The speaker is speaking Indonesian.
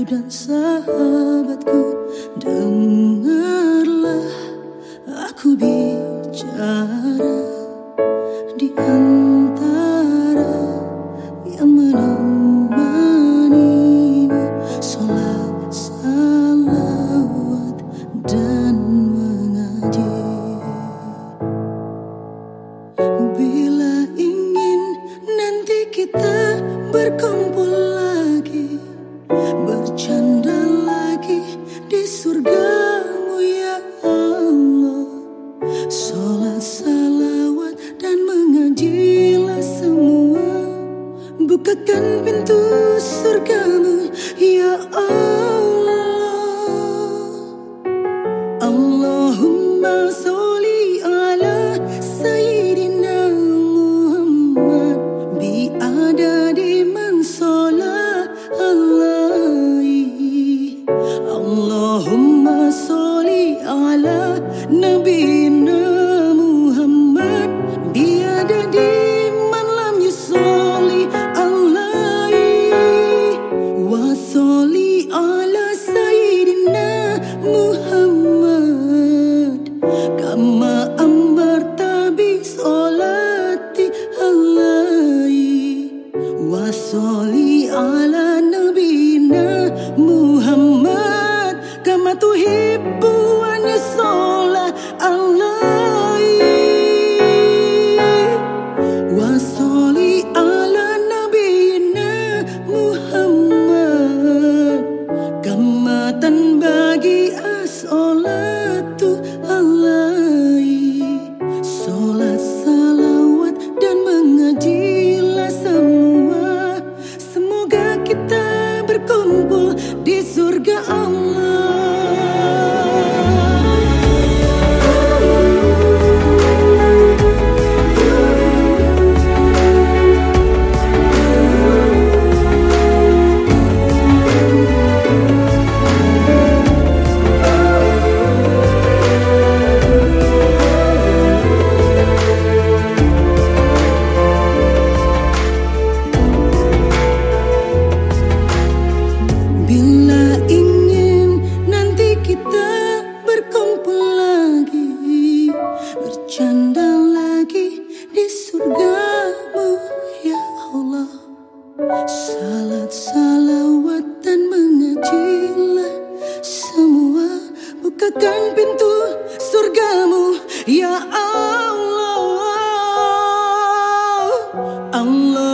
dan sahabatku, dengarlah aku bicara di antara yang menemanimu, sholat, salawat, dan mengaji. Bila ingin nanti kita berkumpul lagi, bercanda lagi di surgamu ya Allah, sholat, salawat, dan mengajilah semua, bukakan pintu surgamu ya Allah. Allahumma sholli ala Sayyidina Muhammad bi'adadi man sholla alaihi. Allahumma sholli ala Nabiyina Muhammad bi'adadi man lam yusolli alaihi. Wa sholli ala Sayyidina Muhammad kama amarta bi sholati alaihi. Wa sholli ala Nabiyina Muhammad kama tuhibbu an yusolla alaihi. Wa sholli ala Nabiyina Muhammad kama tanbaghi as-sholatu alaihi. Sholat, salawat, dan mengajilah semua, semoga kita berkumpul di surga Allah. Bila ingin nanti kita berkumpul lagi, bercanda lagi di surgamu ya Allah, salat, salawat, dan mengajilah semua, bukakan pintu surgamu ya Allah. Allah